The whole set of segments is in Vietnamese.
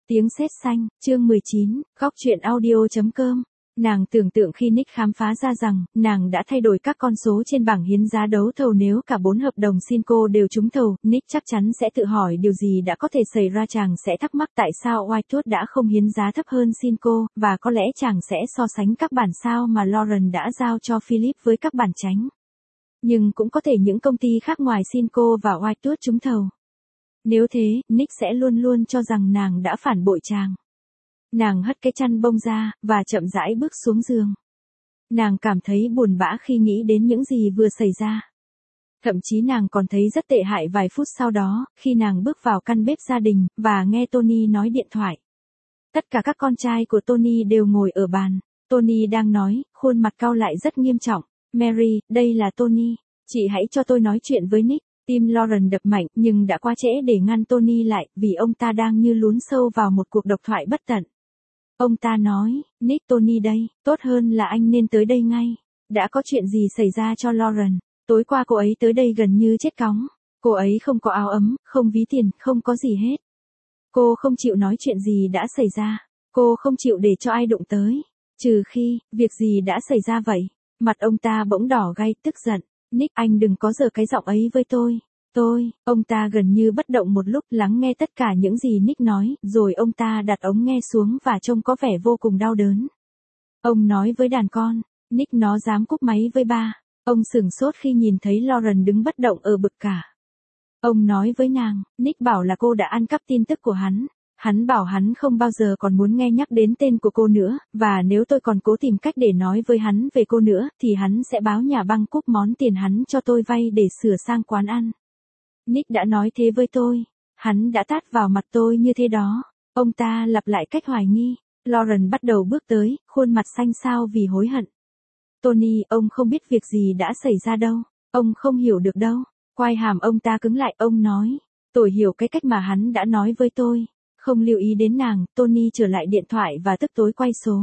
Tiếng sét xanh, chương 19, góc truyện audio.com. Nàng tưởng tượng khi Nick khám phá ra rằng, nàng đã thay đổi các con số trên bảng hiến giá đấu thầu nếu cả 4 hợp đồng Sinco đều trúng thầu, Nick chắc chắn sẽ tự hỏi điều gì đã có thể xảy ra, chàng sẽ thắc mắc tại sao Whitewood đã không hiến giá thấp hơn Sinco, và có lẽ chàng sẽ so sánh các bản sao mà Lauren đã giao cho Philip với các bản chánh. Nhưng cũng có thể những công ty khác ngoài Sinco và Whitewood trúng thầu. Nếu thế, Nick sẽ luôn luôn cho rằng nàng đã phản bội chàng. Nàng hất cái chăn bông ra, và chậm rãi bước xuống giường. Nàng cảm thấy buồn bã khi nghĩ đến những gì vừa xảy ra. Thậm chí nàng còn thấy rất tệ hại vài phút sau đó, khi nàng bước vào căn bếp gia đình, và nghe Tony nói điện thoại. Tất cả các con trai của Tony đều ngồi ở bàn. Tony đang nói, khuôn mặt cau lại rất nghiêm trọng. Mary, đây là Tony. Chị hãy cho tôi nói chuyện với Nick. Tim Lauren đập mạnh, nhưng đã quá trễ để ngăn Tony lại, vì ông ta đang như lún sâu vào một cuộc độc thoại bất tận. Ông ta nói, Nick, Tony đây, tốt hơn là anh nên tới đây ngay. Đã có chuyện gì xảy ra cho Lauren? Tối qua cô ấy tới đây gần như chết cóng. Cô ấy không có áo ấm, không ví tiền, không có gì hết. Cô không chịu nói chuyện gì đã xảy ra. Cô không chịu để cho ai đụng tới. Trừ khi, việc gì đã xảy ra vậy? Mặt ông ta bỗng đỏ gay, tức giận. Nick, anh đừng có giở cái giọng ấy với tôi. Ông ta gần như bất động một lúc, lắng nghe tất cả những gì Nick nói, rồi ông ta đặt ống nghe xuống và trông có vẻ vô cùng đau đớn. Ông nói với đàn con, Nick nó dám cúp máy với ba. Ông sửng sốt khi nhìn thấy Lauren đứng bất động ở bực cả. Ông nói với nàng, Nick bảo là cô đã ăn cắp tin tức của hắn. Hắn bảo hắn không bao giờ còn muốn nghe nhắc đến tên của cô nữa, và nếu tôi còn cố tìm cách để nói với hắn về cô nữa, thì hắn sẽ báo nhà băng cúp món tiền hắn cho tôi vay để sửa sang quán ăn. Nick đã nói thế với tôi. Hắn đã tát vào mặt tôi như thế đó. Ông ta lặp lại cách hoài nghi. Lauren bắt đầu bước tới, khuôn mặt xanh xao vì hối hận. Tony, ông không biết việc gì đã xảy ra đâu. Ông không hiểu được đâu. Quai hàm ông ta cứng lại, ông nói. Tôi hiểu cái cách mà hắn đã nói với tôi. Không lưu ý đến nàng, Tony trở lại điện thoại và tức tối quay số.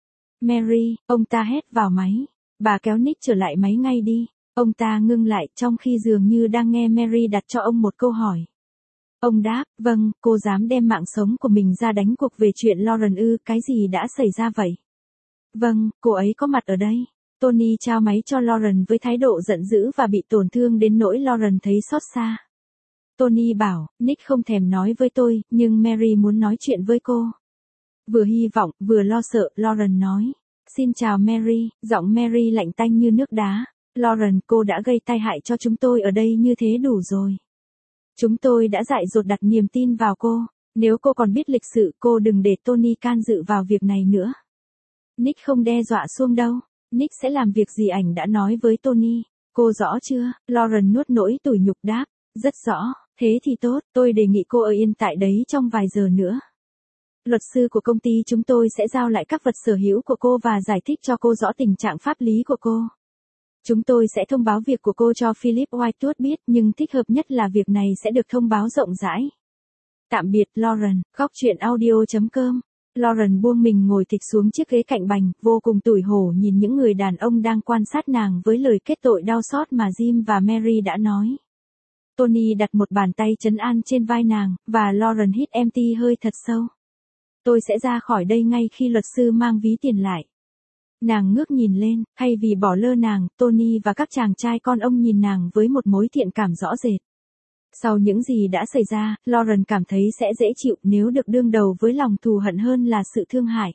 Mary, ông ta hét vào máy. Bà kéo Nick trở lại máy ngay đi. Ông ta ngưng lại trong khi dường như đang nghe Mary đặt cho ông một câu hỏi. Ông đáp, vâng, cô dám đem mạng sống của mình ra đánh cuộc về chuyện Lauren ư, cái gì đã xảy ra vậy? Vâng, cô ấy có mặt ở đây. Tony trao máy cho Lauren với thái độ giận dữ và bị tổn thương đến nỗi Lauren thấy xót xa. Tony bảo, Nick không thèm nói với tôi, nhưng Mary muốn nói chuyện với cô. Vừa hy vọng, vừa lo sợ, Lauren nói. Xin chào Mary, giọng Mary lạnh tanh như nước đá. Lauren, cô đã gây tai hại cho chúng tôi ở đây như thế đủ rồi. Chúng tôi đã dại dột đặt niềm tin vào cô. Nếu cô còn biết lịch sự, cô đừng để Tony can dự vào việc này nữa. Nick không đe dọa Xuông đâu. Nick sẽ làm việc gì ảnh đã nói với Tony. Cô rõ chưa? Lauren nuốt nỗi tủi nhục đáp. Rất rõ, thế thì tốt, tôi đề nghị cô ở yên tại đấy trong vài giờ nữa. Luật sư của công ty chúng tôi sẽ giao lại các vật sở hữu của cô và giải thích cho cô rõ tình trạng pháp lý của cô. Chúng tôi sẽ thông báo việc của cô cho Philip Whitewood biết, nhưng thích hợp nhất là việc này sẽ được thông báo rộng rãi. Tạm biệt Lauren, góc truyện audio.com. Lauren buông mình ngồi thịch xuống chiếc ghế cạnh bành, vô cùng tủi hổ nhìn những người đàn ông đang quan sát nàng với lời kết tội đau xót mà Jim và Mary đã nói. Tony đặt một bàn tay trấn an trên vai nàng, và Lauren hít empty hơi thật sâu. Tôi sẽ ra khỏi đây ngay khi luật sư mang ví tiền lại. Nàng ngước nhìn lên, thay vì bỏ lơ nàng, Tony và các chàng trai con ông nhìn nàng với một mối thiện cảm rõ rệt. Sau những gì đã xảy ra, Lauren cảm thấy sẽ dễ chịu nếu được đương đầu với lòng thù hận hơn là sự thương hại.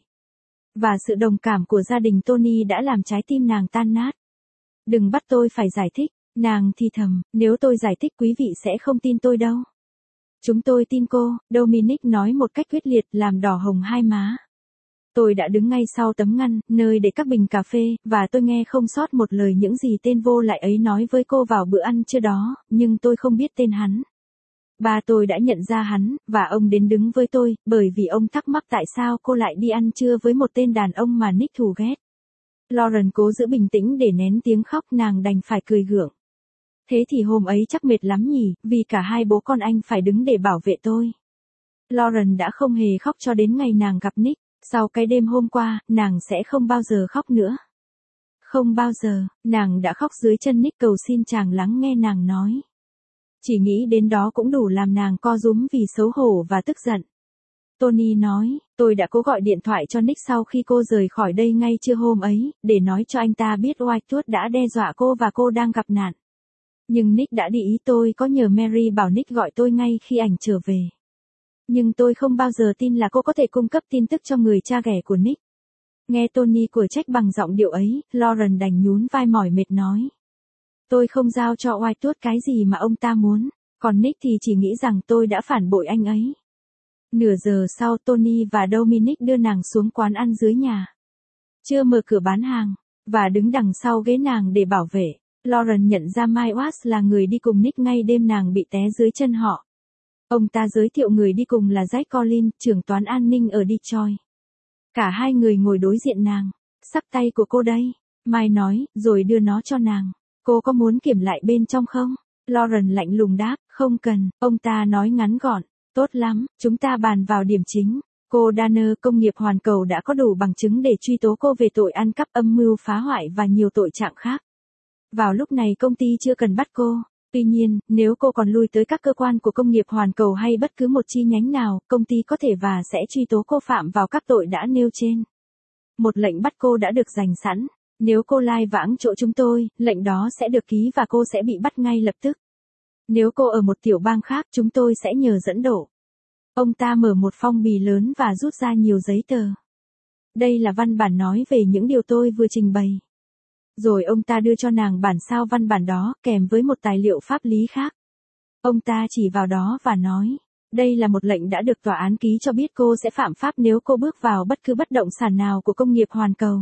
Và sự đồng cảm của gia đình Tony đã làm trái tim nàng tan nát. Đừng bắt tôi phải giải thích, nàng thì thầm, nếu tôi giải thích quý vị sẽ không tin tôi đâu. Chúng tôi tin cô, Dominic nói một cách quyết liệt, làm đỏ hồng hai má. Tôi đã đứng ngay sau tấm ngăn, nơi để các bình cà phê, và tôi nghe không sót một lời những gì tên vô lại ấy nói với cô vào bữa ăn trưa đó, nhưng tôi không biết tên hắn. Ba tôi đã nhận ra hắn, và ông đến đứng với tôi, bởi vì ông thắc mắc tại sao cô lại đi ăn trưa với một tên đàn ông mà Nick thù ghét. Lauren cố giữ bình tĩnh để nén tiếng khóc, nàng đành phải cười gượng. Thế thì hôm ấy chắc mệt lắm nhỉ, vì cả hai bố con anh phải đứng để bảo vệ tôi. Lauren đã không hề khóc cho đến ngày nàng gặp Nick. Sau cái đêm hôm qua, nàng sẽ không bao giờ khóc nữa. Không bao giờ, nàng đã khóc dưới chân Nick cầu xin chàng lắng nghe nàng nói. Chỉ nghĩ đến đó cũng đủ làm nàng co rúm vì xấu hổ và tức giận. Tony nói, tôi đã cố gọi điện thoại cho Nick sau khi cô rời khỏi đây ngay trưa hôm ấy, để nói cho anh ta biết Whitewood đã đe dọa cô và cô đang gặp nạn. Nhưng Nick đã đi ý tôi có nhờ Mary bảo Nick gọi tôi ngay khi ảnh trở về. Nhưng tôi không bao giờ tin là cô có thể cung cấp tin tức cho người cha ghẻ của Nick. Nghe Tony của trách bằng giọng điệu ấy, Lauren đành nhún vai mỏi mệt nói. Tôi không giao cho Whitewood cái gì mà ông ta muốn, còn Nick thì chỉ nghĩ rằng tôi đã phản bội anh ấy. Nửa giờ sau Tony và Dominic đưa nàng xuống quán ăn dưới nhà. Chưa mở cửa bán hàng, và đứng đằng sau ghế nàng để bảo vệ. Lauren nhận ra Mike Watts là người đi cùng Nick ngay đêm nàng bị té dưới chân họ. Ông ta giới thiệu người đi cùng là Jack Collins, trưởng toán an ninh ở Detroit. Cả hai người ngồi đối diện nàng. Sắc tay của cô đây, Mike nói, rồi đưa nó cho nàng. Cô có muốn kiểm lại bên trong không? Lauren lạnh lùng đáp, không cần, ông ta nói ngắn gọn. Tốt lắm, chúng ta bàn vào điểm chính. Cô Danner, công nghiệp hoàn cầu đã có đủ bằng chứng để truy tố cô về tội ăn cắp, âm mưu phá hoại và nhiều tội trạng khác. Vào lúc này công ty chưa cần bắt cô. Tuy nhiên, nếu cô còn lui tới các cơ quan của công nghiệp hoàn cầu hay bất cứ một chi nhánh nào, công ty có thể và sẽ truy tố cô phạm vào các tội đã nêu trên. Một lệnh bắt cô đã được dành sẵn. Nếu cô lai vãng chỗ chúng tôi, lệnh đó sẽ được ký và cô sẽ bị bắt ngay lập tức. Nếu cô ở một tiểu bang khác, chúng tôi sẽ nhờ dẫn độ. Ông ta mở một phong bì lớn và rút ra nhiều giấy tờ. Đây là văn bản nói về những điều tôi vừa trình bày. Rồi ông ta đưa cho nàng bản sao văn bản đó, kèm với một tài liệu pháp lý khác. Ông ta chỉ vào đó và nói, đây là một lệnh đã được tòa án ký cho biết cô sẽ phạm pháp nếu cô bước vào bất cứ bất động sản nào của công nghiệp hoàn cầu.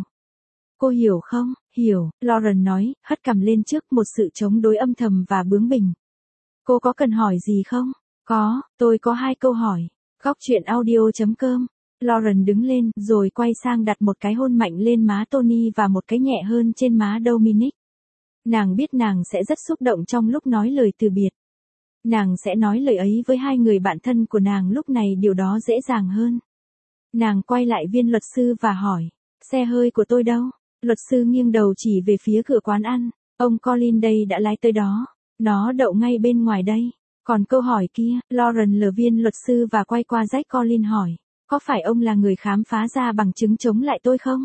Cô hiểu không? Hiểu, Lauren nói, hất cằm lên trước một sự chống đối âm thầm và bướng bỉnh. Cô có cần hỏi gì không? Có, tôi có 2 câu hỏi. Góc chuyện audio.com. Lauren đứng lên, rồi quay sang đặt một cái hôn mạnh lên má Tony và một cái nhẹ hơn trên má Dominic. Nàng biết nàng sẽ rất xúc động trong lúc nói lời từ biệt. Nàng sẽ nói lời ấy với 2 người bạn thân của nàng lúc này, điều đó dễ dàng hơn. Nàng quay lại viên luật sư và hỏi, xe hơi của tôi đâu? Luật sư nghiêng đầu chỉ về phía cửa quán ăn. Ông Colin đây đã lái tới đó. Nó đậu ngay bên ngoài đây. Còn câu hỏi kia, Lauren lờ viên luật sư và quay qua Jack Collins hỏi, có phải ông là người khám phá ra bằng chứng chống lại tôi không?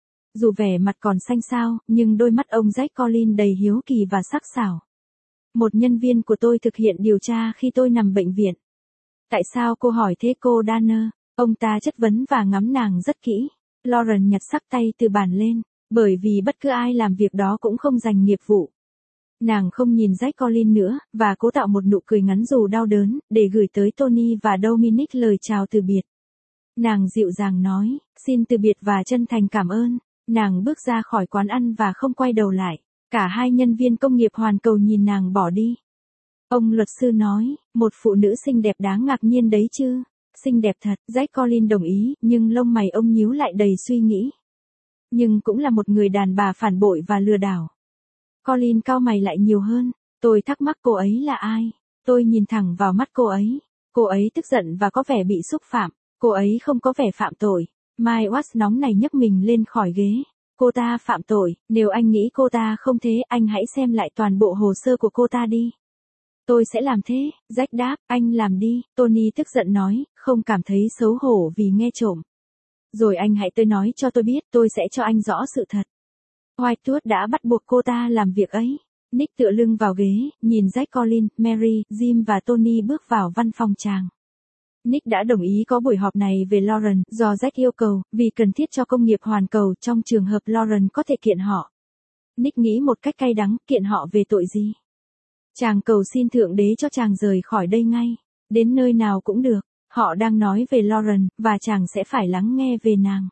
Dù vẻ mặt còn xanh xao, nhưng đôi mắt ông Jack Collins đầy hiếu kỳ và sắc sảo. Một nhân viên của tôi thực hiện điều tra khi tôi nằm bệnh viện. Tại sao cô hỏi thế cô Danner? Ông ta chất vấn và ngắm nàng rất kỹ. Lauren nhặt sắc tay từ bàn lên, bởi vì bất cứ ai làm việc đó cũng không dành nghiệp vụ. Nàng không nhìn Jack Collins nữa, và cố tạo một nụ cười ngắn dù đau đớn, để gửi tới Tony và Dominic lời chào từ biệt. Nàng dịu dàng nói, xin từ biệt và chân thành cảm ơn. Nàng bước ra khỏi quán ăn và không quay đầu lại. Cả 2 nhân viên công nghiệp hoàn cầu nhìn nàng bỏ đi. Ông luật sư nói, một phụ nữ xinh đẹp đáng ngạc nhiên đấy chứ. Xinh đẹp thật, Jack Collins đồng ý, nhưng lông mày ông nhíu lại đầy suy nghĩ. Nhưng cũng là một người đàn bà phản bội và lừa đảo. Colin cau mày lại nhiều hơn. Tôi thắc mắc cô ấy là ai? Tôi nhìn thẳng vào mắt cô ấy. Cô ấy tức giận và có vẻ bị xúc phạm. Cô ấy không có vẻ phạm tội. Mike Watts nóng này nhấc mình lên khỏi ghế. Cô ta phạm tội, nếu anh nghĩ cô ta không thế, anh hãy xem lại toàn bộ hồ sơ của cô ta đi. Tôi sẽ làm thế, Jack đáp, anh làm đi. Tony tức giận nói, không cảm thấy xấu hổ vì nghe trộm. Rồi anh hãy tới nói cho tôi biết, tôi sẽ cho anh rõ sự thật. Whitewood đã bắt buộc cô ta làm việc ấy. Nick tựa lưng vào ghế, nhìn Jack Collins, Mary, Jim và Tony bước vào văn phòng chàng. Nick đã đồng ý có buổi họp này về Lauren, do Jack yêu cầu, vì cần thiết cho công nghiệp hoàn cầu trong trường hợp Lauren có thể kiện họ. Nick nghĩ một cách cay đắng, kiện họ về tội gì? Chàng cầu xin Thượng Đế cho chàng rời khỏi đây ngay. Đến nơi nào cũng được. Họ đang nói về Lauren, và chàng sẽ phải lắng nghe về nàng.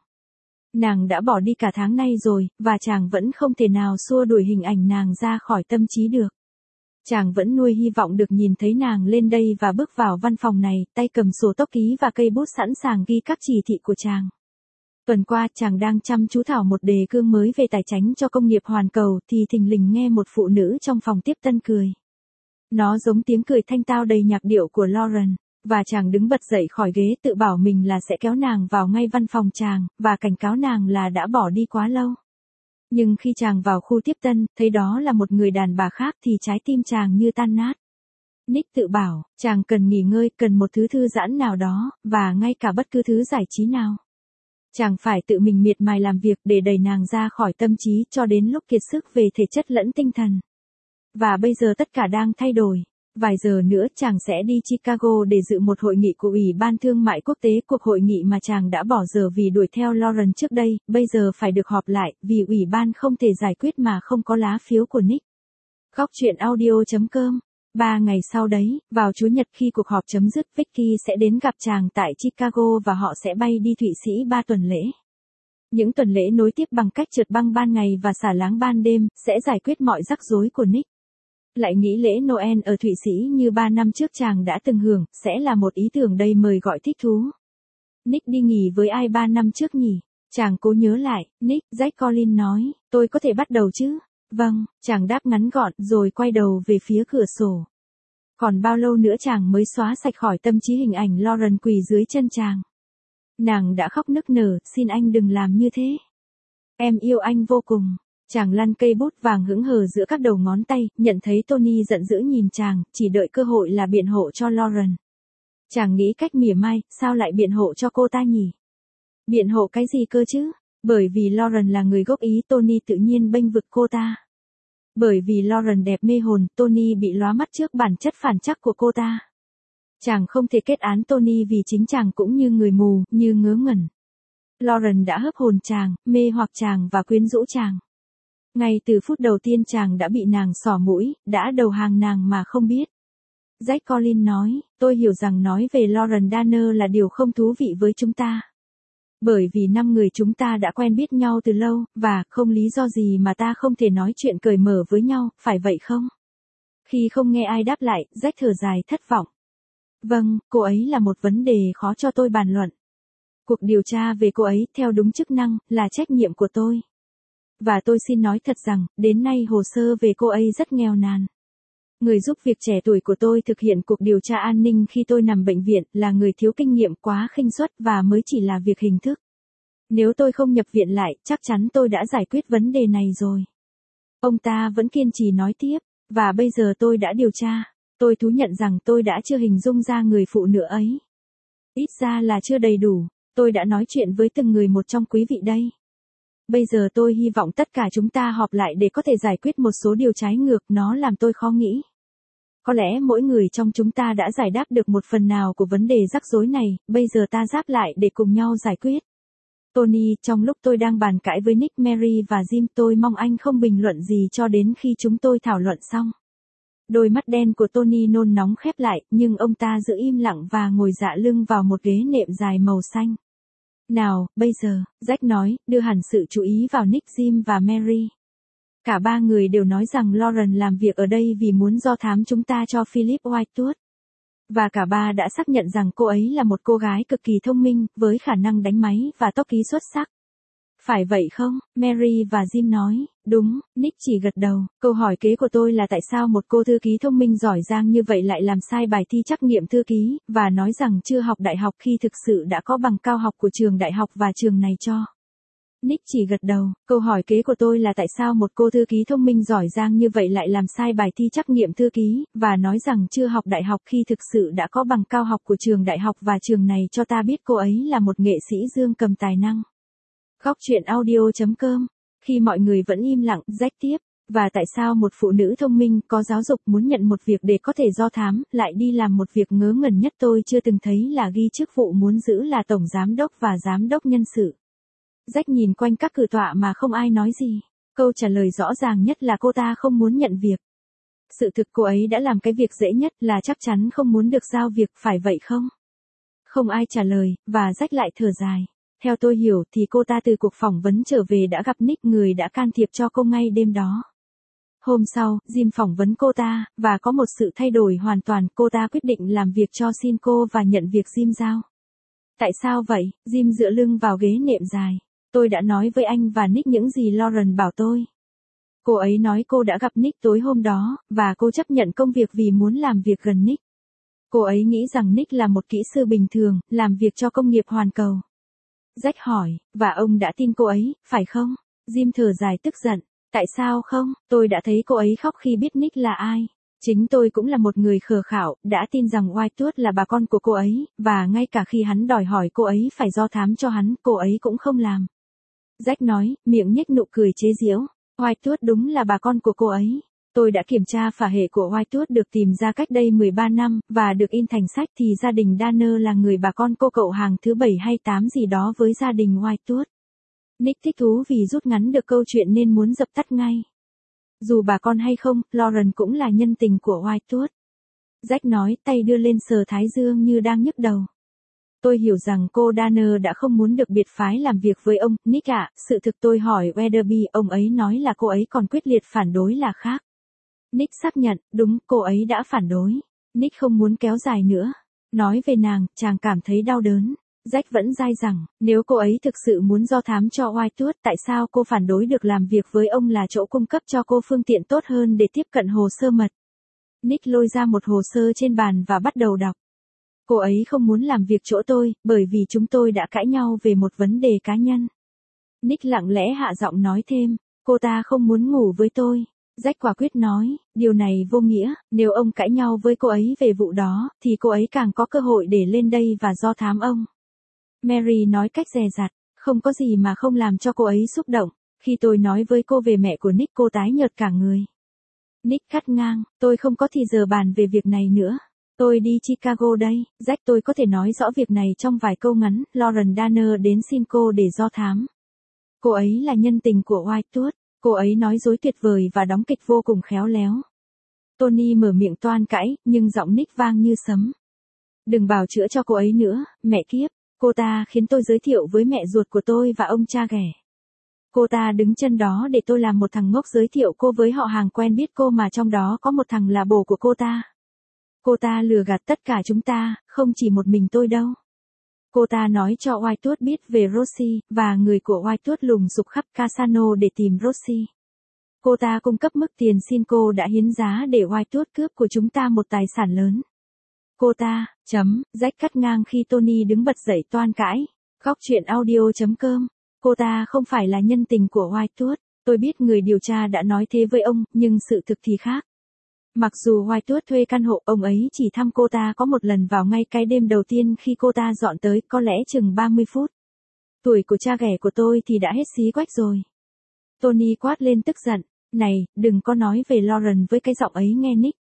Nàng đã bỏ đi cả tháng nay rồi, và chàng vẫn không thể nào xua đuổi hình ảnh nàng ra khỏi tâm trí được. Chàng vẫn nuôi hy vọng được nhìn thấy nàng lên đây và bước vào văn phòng này, tay cầm sổ tốc ký và cây bút sẵn sàng ghi các chỉ thị của chàng. Tuần qua, chàng đang chăm chú thảo một đề cương mới về tài chính cho công nghiệp hoàn cầu, thì thình lình nghe một phụ nữ trong phòng tiếp tân cười. Nó giống tiếng cười thanh tao đầy nhạc điệu của Lauren, và chàng đứng bật dậy khỏi ghế tự bảo mình là sẽ kéo nàng vào ngay văn phòng chàng, và cảnh cáo nàng là đã bỏ đi quá lâu. Nhưng khi chàng vào khu tiếp tân, thấy đó là một người đàn bà khác thì trái tim chàng như tan nát. Nick tự bảo, chàng cần nghỉ ngơi, cần một thứ thư giãn nào đó, và ngay cả bất cứ thứ giải trí nào. Chàng phải tự mình miệt mài làm việc để đẩy nàng ra khỏi tâm trí cho đến lúc kiệt sức về thể chất lẫn tinh thần. Và bây giờ tất cả đang thay đổi. Vài giờ nữa chàng sẽ đi Chicago để dự một hội nghị của Ủy ban Thương mại Quốc tế. Cuộc hội nghị mà chàng đã bỏ giờ vì đuổi theo Lauren trước đây, bây giờ phải được họp lại, vì Ủy ban không thể giải quyết mà không có lá phiếu của Nick. Góc truyện audio.com 3 ngày sau đấy, vào Chủ nhật khi cuộc họp chấm dứt, Vicky sẽ đến gặp chàng tại Chicago và họ sẽ bay đi Thụy Sĩ 3 tuần lễ. Những tuần lễ nối tiếp bằng cách trượt băng ban ngày và xả láng ban đêm, sẽ giải quyết mọi rắc rối của Nick. Lại nghĩ lễ Noel ở Thụy Sĩ như 3 năm trước chàng đã từng hưởng, sẽ là một ý tưởng đầy mời gọi thích thú. Nick đi nghỉ với ai 3 năm trước nhỉ? Chàng cố nhớ lại, Nick, Jack Collins nói, tôi có thể bắt đầu chứ? Vâng, chàng đáp ngắn gọn rồi quay đầu về phía cửa sổ. Còn bao lâu nữa chàng mới xóa sạch khỏi tâm trí hình ảnh Lauren quỳ dưới chân chàng. Nàng đã khóc nức nở, xin anh đừng làm như thế. Em yêu anh vô cùng. Chàng lăn cây bút vàng hững hờ giữa các đầu ngón tay, nhận thấy Tony giận dữ nhìn chàng, chỉ đợi cơ hội là biện hộ cho Lauren. Chàng nghĩ cách mỉa mai, sao lại biện hộ cho cô ta nhỉ? Biện hộ cái gì cơ chứ? Bởi vì Lauren là người góp ý, Tony tự nhiên bênh vực cô ta. Bởi vì Lauren đẹp mê hồn, Tony bị lóa mắt trước bản chất phản trắc của cô ta. Chàng không thể kết án Tony vì chính chàng cũng như người mù, như ngớ ngẩn. Lauren đã hấp hồn chàng, mê hoặc chàng và quyến rũ chàng. Ngay từ phút đầu tiên chàng đã bị nàng xỏ mũi, đã đầu hàng nàng mà không biết. Jack Collins nói, tôi hiểu rằng nói về Lauren Danner là điều không thú vị với chúng ta. Bởi vì 5 người chúng ta đã quen biết nhau từ lâu, và không lý do gì mà ta không thể nói chuyện cởi mở với nhau, phải vậy không? Khi không nghe ai đáp lại, Jack thở dài thất vọng. Vâng, cô ấy là một vấn đề khó cho tôi bàn luận. Cuộc điều tra về cô ấy, theo đúng chức năng, là trách nhiệm của tôi. Và tôi xin nói thật rằng, đến nay hồ sơ về cô ấy rất nghèo nàn. Người giúp việc trẻ tuổi của tôi thực hiện cuộc điều tra an ninh khi tôi nằm bệnh viện là người thiếu kinh nghiệm, quá khinh suất và mới chỉ là việc hình thức. Nếu tôi không nhập viện lại, chắc chắn tôi đã giải quyết vấn đề này rồi. Ông ta vẫn kiên trì nói tiếp, và bây giờ tôi đã điều tra. Tôi thú nhận rằng tôi đã chưa hình dung ra người phụ nữ ấy. Ít ra là chưa đầy đủ, tôi đã nói chuyện với từng người một trong quý vị đây. Bây giờ tôi hy vọng tất cả chúng ta họp lại để có thể giải quyết một số điều trái ngược, nó làm tôi khó nghĩ. Có lẽ mỗi người trong chúng ta đã giải đáp được một phần nào của vấn đề rắc rối này, bây giờ ta giáp lại để cùng nhau giải quyết. Tony, trong lúc tôi đang bàn cãi với Nick, Mary và Jim, tôi mong anh không bình luận gì cho đến khi chúng tôi thảo luận xong. Đôi mắt đen của Tony nôn nóng khép lại, nhưng ông ta giữ im lặng và ngồi dạ lưng vào một ghế nệm dài màu xanh. Nào, bây giờ, Jack nói, đưa hẳn sự chú ý vào Nick, Jim và Mary. Cả 3 người đều nói rằng Lauren làm việc ở đây vì muốn do thám chúng ta cho Philip Whitewood. Và cả 3 đã xác nhận rằng cô ấy là một cô gái cực kỳ thông minh, với khả năng đánh máy và tốc ký xuất sắc. Phải vậy không? Mary và Jim nói, đúng, Nick chỉ gật đầu. Câu hỏi kế của tôi là tại sao một cô thư ký thông minh giỏi giang như vậy lại làm sai bài thi trắc nghiệm thư ký, và nói rằng chưa học đại học khi thực sự đã có bằng cao học của trường đại học và trường này cho. Nick chỉ gật đầu. Câu hỏi kế của tôi là tại sao một cô thư ký thông minh giỏi giang như vậy lại làm sai bài thi trắc nghiệm thư ký, và nói rằng chưa học đại học khi thực sự đã có bằng cao học của trường đại học và trường này cho ta biết cô ấy là một nghệ sĩ dương cầm tài năng. Góc truyện audio.com. Khi mọi người vẫn im lặng, Jack tiếp. Và tại sao một phụ nữ thông minh, có giáo dục muốn nhận một việc để có thể do thám, lại đi làm một việc ngớ ngẩn nhất tôi chưa từng thấy là ghi chức vụ muốn giữ là tổng giám đốc và giám đốc nhân sự. Jack nhìn quanh các cử tọa mà không ai nói gì. Câu trả lời rõ ràng nhất là cô ta không muốn nhận việc. Sự thực cô ấy đã làm cái việc dễ nhất là chắc chắn không muốn được giao việc, phải vậy không? Không ai trả lời, và Jack lại thở dài. Theo tôi hiểu thì cô ta từ cuộc phỏng vấn trở về đã gặp Nick, người đã can thiệp cho cô ngay đêm đó. Hôm sau, Jim phỏng vấn cô ta, và có một sự thay đổi hoàn toàn, cô ta quyết định làm việc cho Cinco và nhận việc Jim giao. Tại sao vậy? Jim dựa lưng vào ghế nệm dài. Tôi đã nói với anh và Nick những gì Lauren bảo tôi. Cô ấy nói cô đã gặp Nick tối hôm đó, và cô chấp nhận công việc vì muốn làm việc gần Nick. Cô ấy nghĩ rằng Nick là một kỹ sư bình thường, làm việc cho công nghiệp hoàn cầu. Jack hỏi, và ông đã tin cô ấy, phải không? Jim thở dài tức giận. Tại sao không? Tôi đã thấy cô ấy khóc khi biết Nick là ai. Chính tôi cũng là một người khờ khạo, đã tin rằng Whitewood là bà con của cô ấy, và ngay cả khi hắn đòi hỏi cô ấy phải do thám cho hắn, cô ấy cũng không làm. Jack nói, miệng nhếch nụ cười chế giễu. Whitewood đúng là bà con của cô ấy. Tôi đã kiểm tra phả hệ của Whitewood được tìm ra cách đây 13 năm, và được in thành sách thì gia đình Danner là người bà con cô cậu hàng thứ 7 hay 8 gì đó với gia đình Whitewood. Nick thích thú vì rút ngắn được câu chuyện nên muốn dập tắt ngay. Dù bà con hay không, Lauren cũng là nhân tình của Whitewood. Jack nói, tay đưa lên sờ thái dương như đang nhức đầu. Tôi hiểu rằng cô Danner đã không muốn được biệt phái làm việc với ông, Nick ạ, sự thực tôi hỏi Weatherby, ông ấy nói là cô ấy còn quyết liệt phản đối là khác. Nick xác nhận, đúng, cô ấy đã phản đối. Nick không muốn kéo dài nữa. Nói về nàng, chàng cảm thấy đau đớn. Jack vẫn dai rằng, nếu cô ấy thực sự muốn do thám cho Whitewood, tại sao cô phản đối được làm việc với ông là chỗ cung cấp cho cô phương tiện tốt hơn để tiếp cận hồ sơ mật. Nick lôi ra một hồ sơ trên bàn và bắt đầu đọc. Cô ấy không muốn làm việc chỗ tôi, bởi vì chúng tôi đã cãi nhau về một vấn đề cá nhân. Nick lặng lẽ hạ giọng nói thêm, cô ta không muốn ngủ với tôi. Jack quả quyết nói, điều này vô nghĩa, nếu ông cãi nhau với cô ấy về vụ đó, thì cô ấy càng có cơ hội để lên đây và do thám ông. Mary nói cách dè dặt, không có gì mà không làm cho cô ấy xúc động. Khi tôi nói với cô về mẹ của Nick, cô tái nhợt cả người. Nick cắt ngang, tôi không có thì giờ bàn về việc này nữa. Tôi đi Chicago đây, Jack, tôi có thể nói rõ việc này trong vài câu ngắn. Lauren Danner đến xin cô để do thám. Cô ấy là nhân tình của Whitewood. Cô ấy nói dối tuyệt vời và đóng kịch vô cùng khéo léo. Tony mở miệng toan cãi, nhưng giọng Nick vang như sấm. Đừng bào chữa cho cô ấy nữa, mẹ kiếp. Cô ta khiến tôi giới thiệu với mẹ ruột của tôi và ông cha ghẻ. Cô ta đứng chân đó để tôi làm một thằng ngốc giới thiệu cô với họ hàng quen biết cô mà trong đó có một thằng là bồ của cô ta. Cô ta lừa gạt tất cả chúng ta, không chỉ một mình tôi đâu. Cô ta nói cho Whitewood biết về Rosie, và người của Whitewood lùng sục khắp Casano để tìm Rosie. Cô ta cung cấp mức tiền xin cô đã hiến giá để Whitewood cướp của chúng ta một tài sản lớn. Cô ta, Jack cắt ngang khi Tony đứng bật dậy toan cãi. Góc truyện audio.com. Cô ta không phải là nhân tình của Whitewood. Tôi biết người điều tra đã nói thế với ông, nhưng sự thực thì khác. Mặc dù Whitewood thuê căn hộ, ông ấy chỉ thăm cô ta có một lần vào ngay cái đêm đầu tiên khi cô ta dọn tới, có lẽ chừng 30 phút. Tuổi của cha ghẻ của tôi thì đã hết xí quách rồi. Tony quát lên tức giận. Này, đừng có nói về Lauren với cái giọng ấy nghe Nick.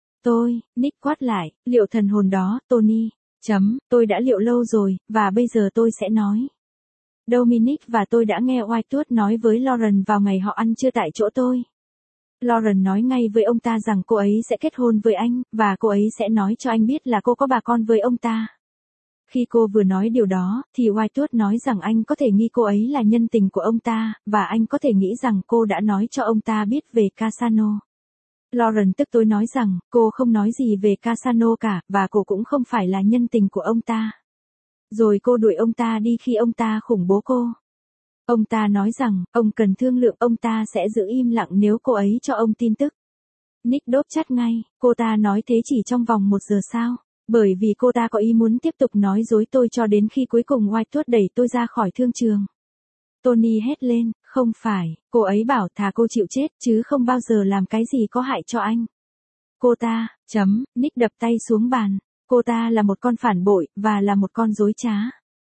Nick quát lại, liệu thần hồn đó, Tony. Tôi đã liệu lâu rồi, và bây giờ tôi sẽ nói. Dominic và tôi đã nghe Whitewood nói với Lauren vào ngày họ ăn trưa tại chỗ tôi. Lauren nói ngay với ông ta rằng cô ấy sẽ kết hôn với anh, và cô ấy sẽ nói cho anh biết là cô có bà con với ông ta. Khi cô vừa nói điều đó, thì Whitewood nói rằng anh có thể nghi cô ấy là nhân tình của ông ta, và anh có thể nghĩ rằng cô đã nói cho ông ta biết về Casano. Lauren tức tối nói rằng, cô không nói gì về Casano cả, và cô cũng không phải là nhân tình của ông ta. Rồi cô đuổi ông ta đi khi ông ta khủng bố cô. Ông ta nói rằng, ông cần thương lượng, ông ta sẽ giữ im lặng nếu cô ấy cho ông tin tức. Nick đốt chát ngay, cô ta nói thế chỉ trong vòng 1 giờ sao? Bởi vì cô ta có ý muốn tiếp tục nói dối tôi cho đến khi cuối cùng Whitewood đẩy tôi ra khỏi thương trường. Tony hét lên, không phải, cô ấy bảo thà cô chịu chết chứ không bao giờ làm cái gì có hại cho anh. Cô ta, Nick đập tay xuống bàn. Cô ta là một con phản bội, và là một con dối trá.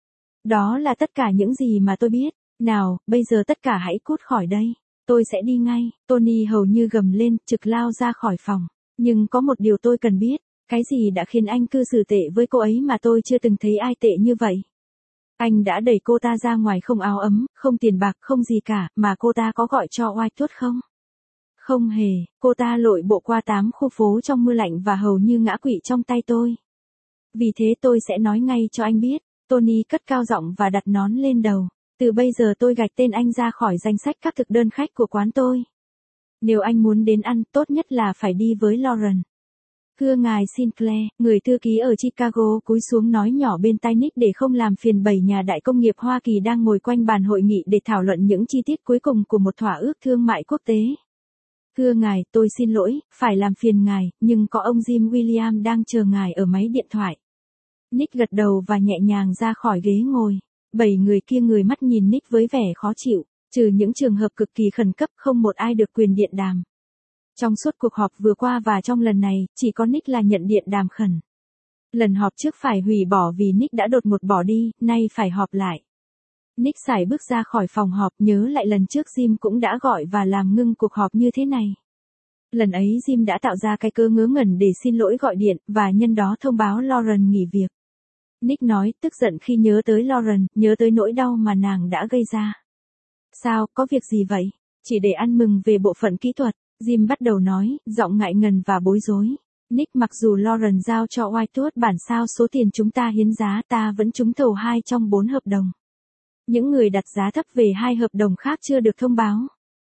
Đó là tất cả những gì mà tôi biết. Nào, bây giờ tất cả hãy cút khỏi đây. Tôi sẽ đi ngay. Tony hầu như gầm lên, trực lao ra khỏi phòng. Nhưng có một điều tôi cần biết. Cái gì đã khiến anh cư xử tệ với cô ấy mà tôi chưa từng thấy ai tệ như vậy? Anh đã đẩy cô ta ra ngoài không áo ấm, không tiền bạc, không gì cả, mà cô ta có gọi cho Whitewood không? Không hề, cô ta lội bộ qua 8 khu phố trong mưa lạnh và hầu như ngã quỵ trong tay tôi. Vì thế tôi sẽ nói ngay cho anh biết. Tony cất cao giọng và đặt nón lên đầu. Từ bây giờ tôi gạch tên anh ra khỏi danh sách các thực đơn khách của quán tôi. Nếu anh muốn đến ăn, tốt nhất là phải đi với Lauren. Thưa ngài Sinclair, người thư ký ở Chicago cúi xuống nói nhỏ bên tai Nick để không làm phiền 7 nhà đại công nghiệp Hoa Kỳ đang ngồi quanh bàn hội nghị để thảo luận những chi tiết cuối cùng của một thỏa ước thương mại quốc tế. Thưa ngài, tôi xin lỗi, phải làm phiền ngài, nhưng có ông Jim William đang chờ ngài ở máy điện thoại. Nick gật đầu và nhẹ nhàng ra khỏi ghế ngồi. 7 người kia người mắt nhìn Nick với vẻ khó chịu, trừ những trường hợp cực kỳ khẩn cấp không một ai được quyền điện đàm. Trong suốt cuộc họp vừa qua và trong lần này, chỉ có Nick là nhận điện đàm khẩn. Lần họp trước phải hủy bỏ vì Nick đã đột ngột bỏ đi, nay phải họp lại. Nick sải bước ra khỏi phòng họp, nhớ lại lần trước Jim cũng đã gọi và làm ngưng cuộc họp như thế này. Lần ấy Jim đã tạo ra cái cớ ngớ ngẩn để xin lỗi gọi điện, và nhân đó thông báo Lauren nghỉ việc. Nick nói, tức giận khi nhớ tới Lauren, nhớ tới nỗi đau mà nàng đã gây ra. Sao, có việc gì vậy? Chỉ để ăn mừng về bộ phận kỹ thuật, Jim bắt đầu nói, giọng ngại ngần và bối rối. Nick, mặc dù Lauren giao cho Whitewood bản sao số tiền chúng ta hiến giá, ta vẫn trúng thầu 2 trong 4 hợp đồng. Những người đặt giá thấp về 2 hợp đồng khác chưa được thông báo.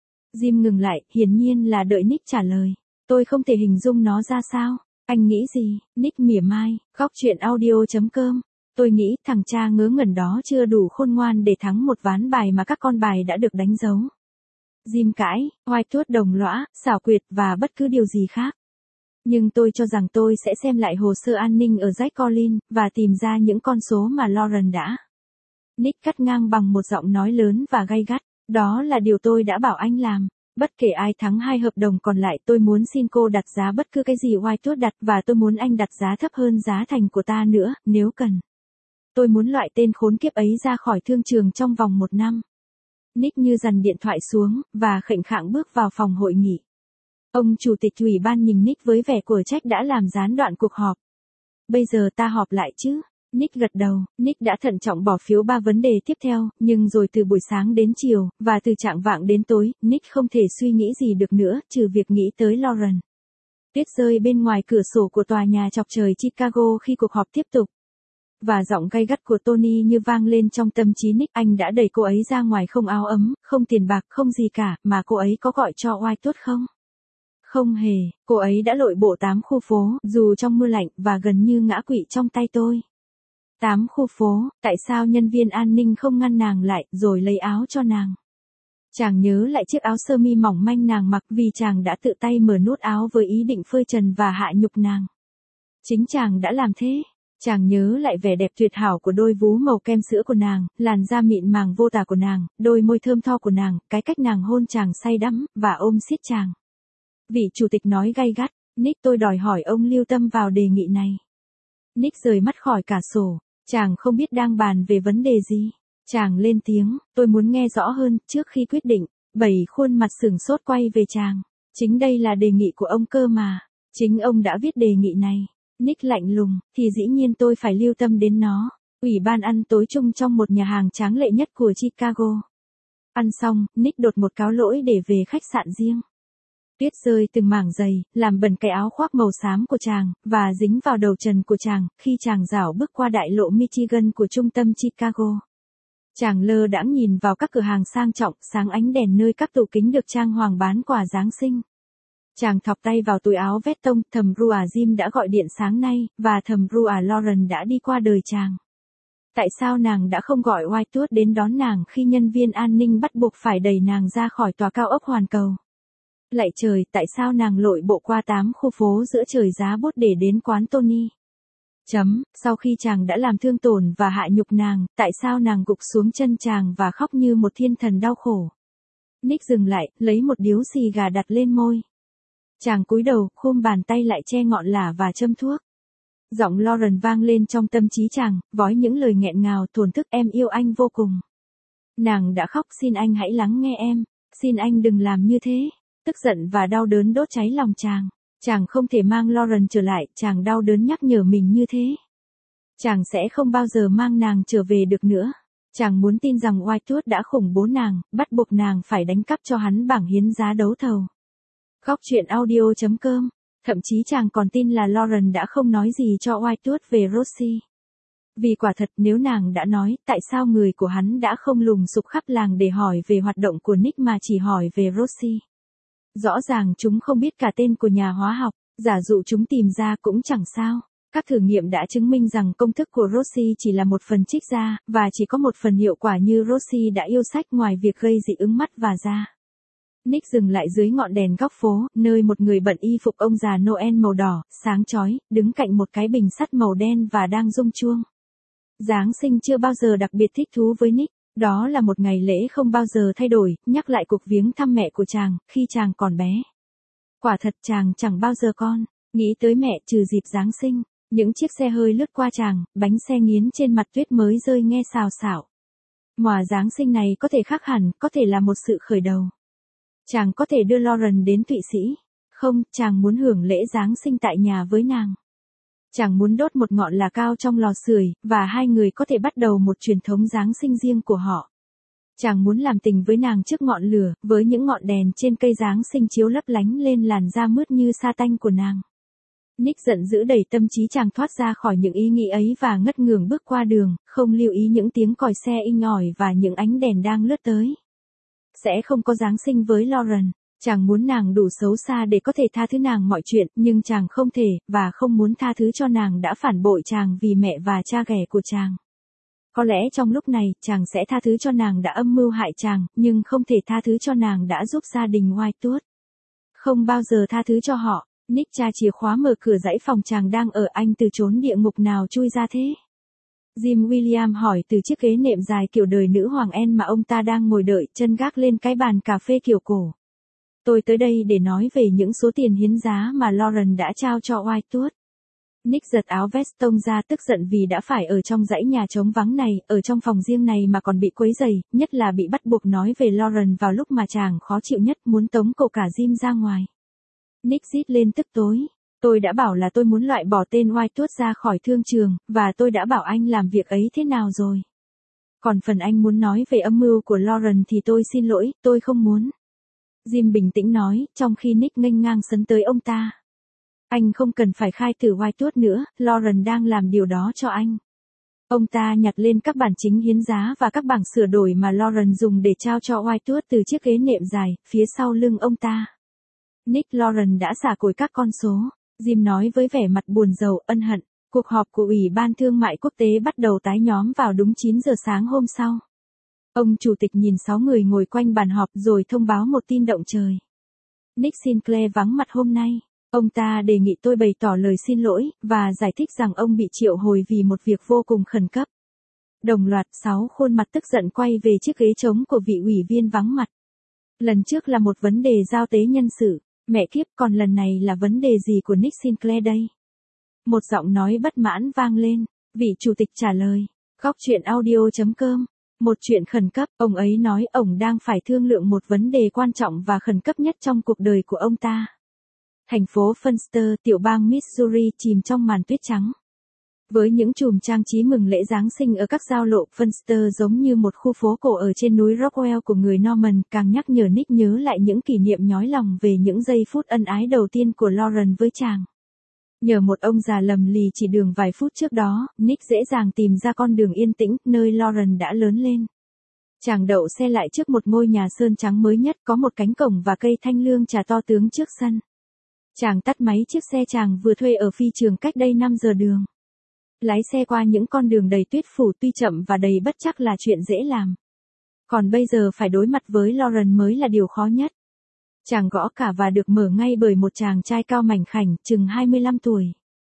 Jim ngừng lại, hiển nhiên là đợi Nick trả lời. Tôi không thể hình dung nó ra sao. Anh nghĩ gì? Nick mỉa mai, góc chuyện audio.com. Tôi nghĩ thằng cha ngớ ngẩn đó chưa đủ khôn ngoan để thắng một ván bài mà các con bài đã được đánh dấu. Jim cãi, Whitewood đồng lõa, xảo quyệt và bất cứ điều gì khác. Nhưng tôi cho rằng tôi sẽ xem lại hồ sơ an ninh ở Jack Collins, và tìm ra những con số mà Lauren đã. Nick cắt ngang bằng một giọng nói lớn và gay gắt. Đó là điều tôi đã bảo anh làm. Bất kể ai thắng 2 hợp đồng còn lại, tôi muốn xin cô đặt giá bất cứ cái gì Whitewood đặt, và tôi muốn anh đặt giá thấp hơn giá thành của ta nữa, nếu cần. Tôi muốn loại tên khốn kiếp ấy ra khỏi thương trường trong vòng 1 năm. Nick như dằn điện thoại xuống, và khệnh khạng bước vào phòng hội nghị. Ông chủ tịch ủy ban nhìn Nick với vẻ của trách đã làm gián đoạn cuộc họp. Bây giờ ta họp lại chứ? Nick gật đầu. Nick đã thận trọng bỏ phiếu 3 vấn đề tiếp theo, nhưng rồi từ buổi sáng đến chiều, và từ chạng vạng đến tối, Nick không thể suy nghĩ gì được nữa, trừ việc nghĩ tới Lauren. Tuyết rơi bên ngoài cửa sổ của tòa nhà chọc trời Chicago khi cuộc họp tiếp tục. Và giọng gay gắt của Tony như vang lên trong tâm trí Nick. Anh đã đẩy cô ấy ra ngoài không áo ấm, không tiền bạc, không gì cả, mà cô ấy có gọi cho Whitewood không? Không hề, cô ấy đã lội bộ 8 khu phố, dù trong mưa lạnh, và gần như ngã quỵ trong tay tôi. 8 khu phố, tại sao nhân viên an ninh không ngăn nàng lại, rồi lấy áo cho nàng? Chàng nhớ lại chiếc áo sơ mi mỏng manh nàng mặc, vì chàng đã tự tay mở nút áo với ý định phơi trần và hạ nhục nàng. Chính chàng đã làm thế. Chàng nhớ lại vẻ đẹp tuyệt hảo của đôi vú màu kem sữa của nàng, làn da mịn màng vô tả của nàng, đôi môi thơm tho của nàng, cái cách nàng hôn chàng say đắm, và ôm siết chàng. Vị chủ tịch nói gay gắt, Nick, tôi đòi hỏi ông lưu tâm vào đề nghị này. Nick rời mắt khỏi cả sổ, chàng không biết đang bàn về vấn đề gì. Chàng lên tiếng, tôi muốn nghe rõ hơn, trước khi quyết định. 7 khuôn mặt sửng sốt quay về chàng. Chính đây là đề nghị của ông cơ mà. Chính ông đã viết đề nghị này. Nick lạnh lùng, thì dĩ nhiên tôi phải lưu tâm đến nó. Ủy ban ăn tối chung trong một nhà hàng tráng lệ nhất của Chicago. Ăn xong, Nick đột một cáo lỗi để về khách sạn riêng. Tuyết rơi từng mảng dày, làm bẩn cái áo khoác màu xám của chàng, và dính vào đầu trần của chàng, khi chàng rảo bước qua đại lộ Michigan của trung tâm Chicago. Chàng lơ đãng nhìn vào các cửa hàng sang trọng, sáng ánh đèn nơi các tủ kính được trang hoàng bán quà Giáng sinh. Chàng thọc tay vào túi áo vét tông, thầm ru Jim đã gọi điện sáng nay, và thầm ru Lauren đã đi qua đời chàng. Tại sao nàng đã không gọi Whitewood đến đón nàng khi nhân viên an ninh bắt buộc phải đẩy nàng ra khỏi tòa cao ốc hoàn cầu? Lạy trời, tại sao nàng lội bộ qua 8 khu phố giữa trời giá buốt để đến quán Tony? Sau khi chàng đã làm thương tổn và hạ nhục nàng, tại sao nàng gục xuống chân chàng và khóc như một thiên thần đau khổ? Nick dừng lại, lấy một điếu xì gà đặt lên môi. Chàng cúi đầu, khum bàn tay lại che ngọn lửa và châm thuốc. Giọng Lauren vang lên trong tâm trí chàng, vói những lời nghẹn ngào thổn thức, em yêu anh vô cùng. Nàng đã khóc, xin anh hãy lắng nghe em, xin anh đừng làm như thế. Tức giận và đau đớn đốt cháy lòng chàng. Chàng không thể mang Lauren trở lại, chàng đau đớn nhắc nhở mình như thế. Chàng sẽ không bao giờ mang nàng trở về được nữa. Chàng muốn tin rằng Whitewood đã khủng bố nàng, bắt buộc nàng phải đánh cắp cho hắn bảng hiến giá đấu thầu. Góc chuyện audio.com. Thậm chí chàng còn tin là Lauren đã không nói gì cho Whitewood về Rosie. Vì quả thật nếu nàng đã nói, tại sao người của hắn đã không lùng sục khắp làng để hỏi về hoạt động của Nick mà chỉ hỏi về Rosie. Rõ ràng chúng không biết cả tên của nhà hóa học, giả dụ chúng tìm ra cũng chẳng sao. Các thử nghiệm đã chứng minh rằng công thức của Rosie chỉ là một phần trích ra, và chỉ có một phần hiệu quả như Rosie đã yêu sách ngoài việc gây dị ứng mắt và da. Nick dừng lại dưới ngọn đèn góc phố, nơi một người bận y phục ông già Noel màu đỏ, sáng chói, đứng cạnh một cái bình sắt màu đen và đang rung chuông. Giáng sinh chưa bao giờ đặc biệt thích thú với Nick. Đó là một ngày lễ không bao giờ thay đổi, nhắc lại cuộc viếng thăm mẹ của chàng, khi chàng còn bé. Quả thật chàng chẳng bao giờ nghĩ tới mẹ trừ dịp Giáng sinh. Những chiếc xe hơi lướt qua chàng, bánh xe nghiến trên mặt tuyết mới rơi nghe xào xạo. Mùa Giáng sinh này có thể khác hẳn, có thể là một sự khởi đầu. Chàng có thể đưa Lauren đến Thụy Sĩ. Không, chàng muốn hưởng lễ Giáng sinh tại nhà với nàng. Chàng muốn đốt một ngọn lửa cao trong lò sưởi, và hai người có thể bắt đầu một truyền thống Giáng sinh riêng của họ. Chàng muốn làm tình với nàng trước ngọn lửa, với những ngọn đèn trên cây Giáng sinh chiếu lấp lánh lên làn da mướt như sa tanh của nàng. Nick giận dữ đẩy tâm trí chàng thoát ra khỏi những ý nghĩ ấy và ngất ngưởng bước qua đường, không lưu ý những tiếng còi xe inh ỏi và những ánh đèn đang lướt tới. Sẽ không có Giáng sinh với Lauren. Chàng muốn nàng đủ xấu xa để có thể tha thứ nàng mọi chuyện, nhưng chàng không thể, và không muốn tha thứ cho nàng đã phản bội chàng vì mẹ và cha ghẻ của chàng. Có lẽ trong lúc này, chàng sẽ tha thứ cho nàng đã âm mưu hại chàng, nhưng không thể tha thứ cho nàng đã giúp gia đình Whitewood. Không bao giờ tha thứ cho họ. Nick tra chìa khóa mở cửa dãy phòng chàng đang ở, anh từ chốn địa ngục nào chui ra thế? Jim William hỏi từ chiếc ghế nệm dài kiểu đời nữ hoàng Anne mà ông ta đang ngồi đợi, chân gác lên cái bàn cà phê kiểu cổ. Tôi tới đây để nói về những số tiền hiến giá mà Lauren đã trao cho Whitewood. Nick giật áo vest tông ra tức giận vì đã phải ở trong dãy nhà trống vắng này, ở trong phòng riêng này mà còn bị quấy rầy, nhất là bị bắt buộc nói về Lauren vào lúc mà chàng khó chịu nhất, muốn tống cổ cả Jim ra ngoài. Nick rít lên tức tối. Tôi đã bảo là tôi muốn loại bỏ tên Whitewood ra khỏi thương trường, và tôi đã bảo anh làm việc ấy thế nào rồi. Còn phần anh muốn nói về âm mưu của Lauren thì tôi xin lỗi, tôi không muốn. Jim bình tĩnh nói, trong khi Nick nghênh ngang sấn tới ông ta. Anh không cần phải khai tử Whitewood nữa, Lauren đang làm điều đó cho anh. Ông ta nhặt lên các bản chính hiến giá và các bảng sửa đổi mà Lauren dùng để trao cho Whitewood từ chiếc ghế nệm dài, phía sau lưng ông ta. Nick, Lauren đã xả cối các con số. Jim nói với vẻ mặt buồn rầu, ân hận. Cuộc họp của Ủy ban Thương mại Quốc tế bắt đầu tái nhóm vào đúng 9 giờ sáng hôm sau. Ông chủ tịch nhìn 6 người ngồi quanh bàn họp rồi thông báo một tin động trời. Nick Sinclair vắng mặt hôm nay. Ông ta đề nghị tôi bày tỏ lời xin lỗi, và giải thích rằng ông bị triệu hồi vì một việc vô cùng khẩn cấp. Đồng loạt 6 khuôn mặt tức giận quay về chiếc ghế trống của vị ủy viên vắng mặt. Lần trước là một vấn đề giao tế nhân sự. Mẹ kiếp, còn lần này là vấn đề gì của Nick Sinclair đây? Một giọng nói bất mãn vang lên. Vị chủ tịch trả lời. Góc chuyện audio.com. Một chuyện khẩn cấp, ông ấy nói ông đang phải thương lượng một vấn đề quan trọng và khẩn cấp nhất trong cuộc đời của ông ta. Thành phố Funster, tiểu bang Missouri chìm trong màn tuyết trắng. Với những chùm trang trí mừng lễ Giáng sinh ở các giao lộ, Funster giống như một khu phố cổ ở trên núi Rockwell của người Norman, càng nhắc nhở Nick nhớ lại những kỷ niệm nhói lòng về những giây phút ân ái đầu tiên của Lauren với chàng. Nhờ một ông già lầm lì chỉ đường vài phút trước đó, Nick dễ dàng tìm ra con đường yên tĩnh, nơi Lauren đã lớn lên. Chàng đậu xe lại trước một ngôi nhà sơn trắng mới nhất, có một cánh cổng và cây thanh lương trà to tướng trước sân. Chàng tắt máy chiếc xe chàng vừa thuê ở phi trường cách đây 5 giờ đường. Lái xe qua những con đường đầy tuyết phủ tuy chậm và đầy bất trắc là chuyện dễ làm. Còn bây giờ phải đối mặt với Lauren mới là điều khó nhất. Chàng gõ cả và được mở ngay bởi một chàng trai cao mảnh khảnh, chừng 25 tuổi.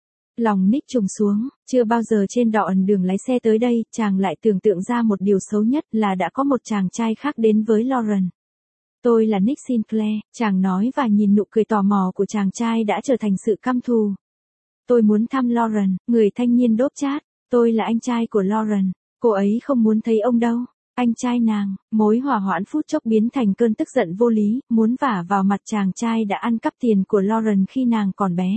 Lòng Nick trùng xuống, chưa bao giờ trên đoạn đường lái xe tới đây, chàng lại tưởng tượng ra một điều xấu nhất là đã có một chàng trai khác đến với Lauren. Tôi là Nick Sinclair, chàng nói và nhìn nụ cười tò mò của chàng trai đã trở thành sự căm thù. Tôi muốn thăm Lauren, người thanh niên đốp chát. Tôi là anh trai của Lauren. Cô ấy không muốn thấy ông đâu. Anh trai nàng, mối hỏa hoãn phút chốc biến thành cơn tức giận vô lý, muốn vả vào mặt chàng trai đã ăn cắp tiền của Lauren khi nàng còn bé.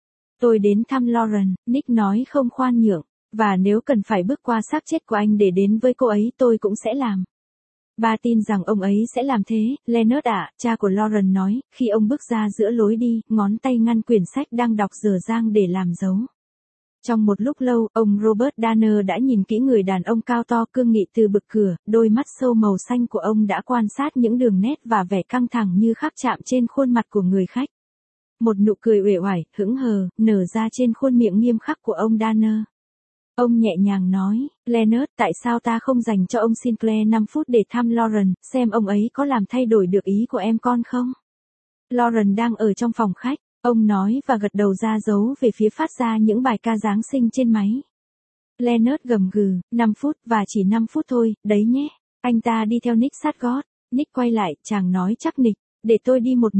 Tôi đến thăm Lauren, Nick nói không khoan nhượng, và nếu cần phải bước qua xác chết của anh để đến với cô ấy tôi cũng sẽ làm. Ba tin rằng ông ấy sẽ làm thế, Leonard ạ, cha của Lauren nói, khi ông bước ra giữa lối đi, ngón tay ngăn quyển sách đang đọc dở dang để làm dấu. Trong một lúc lâu, ông Robert Danner đã nhìn kỹ người đàn ông cao to cương nghị từ bực cửa, đôi mắt sâu màu xanh của ông đã quan sát những đường nét và vẻ căng thẳng như khắc chạm trên khuôn mặt của người khách. Một nụ cười uể oải, hững hờ, nở ra trên khuôn miệng nghiêm khắc của ông Danner. Ông nhẹ nhàng nói, Leonard, tại sao ta không dành cho ông Sinclair 5 phút để thăm Lauren, xem ông ấy có làm thay đổi được ý của em con không? Lauren đang ở trong phòng khách, ông nói và gật đầu ra dấu về phía phát ra những bài ca Giáng sinh trên máy. Leonard gầm gừ, 5 phút và chỉ 5 phút thôi, đấy nhé. Anh ta đi theo Nick sát gót. Nick quay lại, chàng nói chắc nịch, để tôi đi một mình.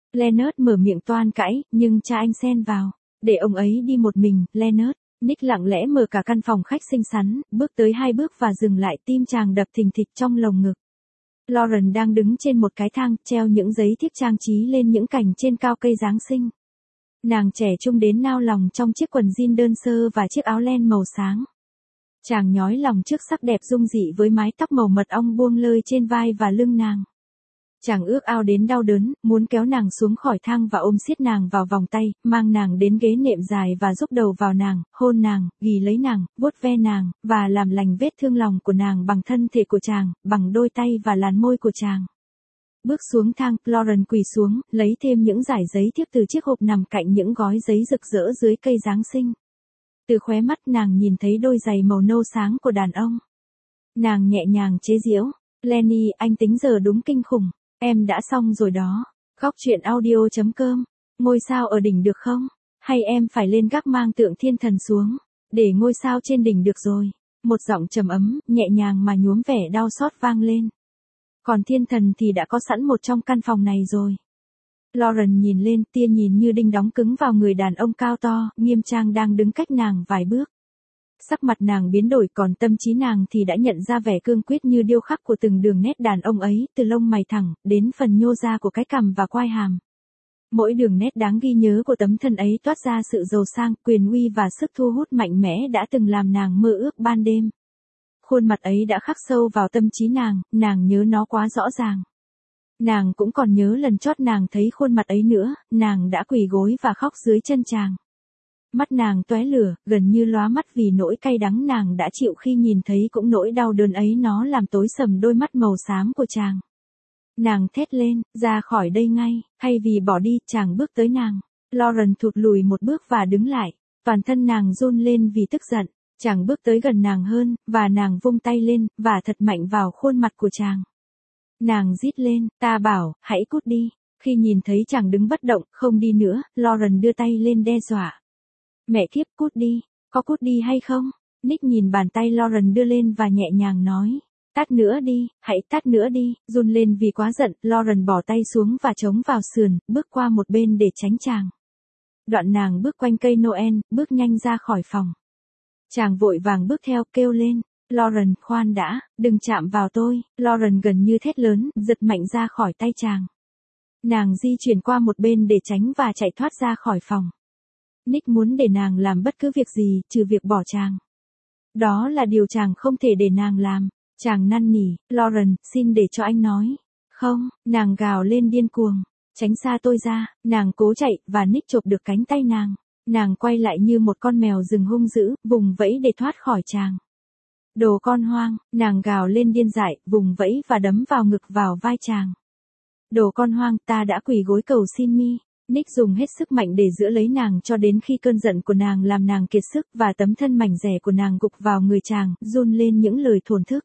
Leonard mở miệng toan cãi, nhưng cha anh xen vào. Để ông ấy đi một mình, Leonard. Nick lặng lẽ mở cả căn phòng khách xinh xắn, bước tới 2 bước và dừng lại, tim chàng đập thình thịch trong lồng ngực. Lauren đang đứng trên một cái thang, treo những giấy thiếp trang trí lên những cành trên cao cây Giáng sinh. Nàng trẻ trung đến nao lòng trong chiếc quần jean đơn sơ và chiếc áo len màu sáng. Chàng nhói lòng trước sắc đẹp dung dị với mái tóc màu mật ong buông lơi trên vai và lưng nàng. Chàng ước ao đến đau đớn, muốn kéo nàng xuống khỏi thang và ôm siết nàng vào vòng tay, mang nàng đến ghế nệm dài và giúp đầu vào nàng, hôn nàng, ghì lấy nàng, vuốt ve nàng, và làm lành vết thương lòng của nàng bằng thân thể của chàng, bằng đôi tay và làn môi của chàng. Bước xuống thang, Lauren quỳ xuống, lấy thêm những dải giấy thiếp từ chiếc hộp nằm cạnh những gói giấy rực rỡ dưới cây Giáng sinh. Từ khóe mắt nàng nhìn thấy đôi giày màu nâu sáng của đàn ông. Nàng nhẹ nhàng chế giễu, Lenny, anh tính giờ đúng kinh khủng. Em đã xong rồi đó. Góc truyện audio.com. Ngôi sao ở đỉnh được không? Hay em phải lên gác mang tượng thiên thần xuống? Để ngôi sao trên đỉnh được rồi. Một giọng trầm ấm, nhẹ nhàng mà nhuốm vẻ đau xót vang lên. Còn thiên thần thì đã có sẵn một trong căn phòng này rồi. Lauren nhìn lên, tia nhìn như đinh đóng cứng vào người đàn ông cao to, nghiêm trang đang đứng cách nàng vài bước. Sắc mặt nàng biến đổi, còn tâm trí nàng thì đã nhận ra vẻ cương quyết như điêu khắc của từng đường nét đàn ông ấy, từ lông mày thẳng, đến phần nhô ra của cái cằm và quai hàm. Mỗi đường nét đáng ghi nhớ của tấm thân ấy toát ra sự giàu sang, quyền uy và sức thu hút mạnh mẽ đã từng làm nàng mơ ước ban đêm. Khuôn mặt ấy đã khắc sâu vào tâm trí nàng nhớ nó quá rõ ràng. Nàng cũng còn nhớ lần chót nàng thấy khuôn mặt ấy nữa, nàng đã quỳ gối và khóc dưới chân chàng. Mắt nàng tóe lửa, gần như lóa mắt vì nỗi cay đắng nàng đã chịu khi nhìn thấy cũng nỗi đau đớn ấy, nó làm tối sầm đôi mắt màu xám của chàng. Nàng thét lên, ra khỏi đây ngay, thay vì bỏ đi, chàng bước tới nàng. Lauren thụt lùi một bước và đứng lại, toàn thân nàng run lên vì tức giận. Chàng bước tới gần nàng hơn, và nàng vung tay lên, và thật mạnh vào khuôn mặt của chàng. Nàng rít lên, ta bảo, hãy cút đi. Khi nhìn thấy chàng đứng bất động, không đi nữa, Lauren đưa tay lên đe dọa. Mẹ kiếp, cút đi, có cút đi hay không? Nick nhìn bàn tay Lauren đưa lên và nhẹ nhàng nói. Tát nữa đi, hãy tát nữa đi. Run lên vì quá giận, Lauren bỏ tay xuống và chống vào sườn, bước qua một bên để tránh chàng. Đoạn nàng bước quanh cây Noel, bước nhanh ra khỏi phòng. Chàng vội vàng bước theo, kêu lên. Lauren, khoan đã, đừng chạm vào tôi. Lauren gần như thét lớn, giật mạnh ra khỏi tay chàng. Nàng di chuyển qua một bên để tránh và chạy thoát ra khỏi phòng. Nick muốn để nàng làm bất cứ việc gì, trừ việc bỏ chàng. Đó là điều chàng không thể để nàng làm. Chàng năn nỉ, Lauren, xin để cho anh nói. Không, nàng gào lên điên cuồng. Tránh xa tôi ra, nàng cố chạy, và Nick chộp được cánh tay nàng. Nàng quay lại như một con mèo rừng hung dữ, vùng vẫy để thoát khỏi chàng. Đồ con hoang, nàng gào lên điên dại, vùng vẫy và đấm vào ngực vào vai chàng. Đồ con hoang, ta đã quỳ gối cầu xin mi. Nick dùng hết sức mạnh để giữ lấy nàng cho đến khi cơn giận của nàng làm nàng kiệt sức và tấm thân mảnh dẻ của nàng gục vào người chàng, run lên những lời thổn thức.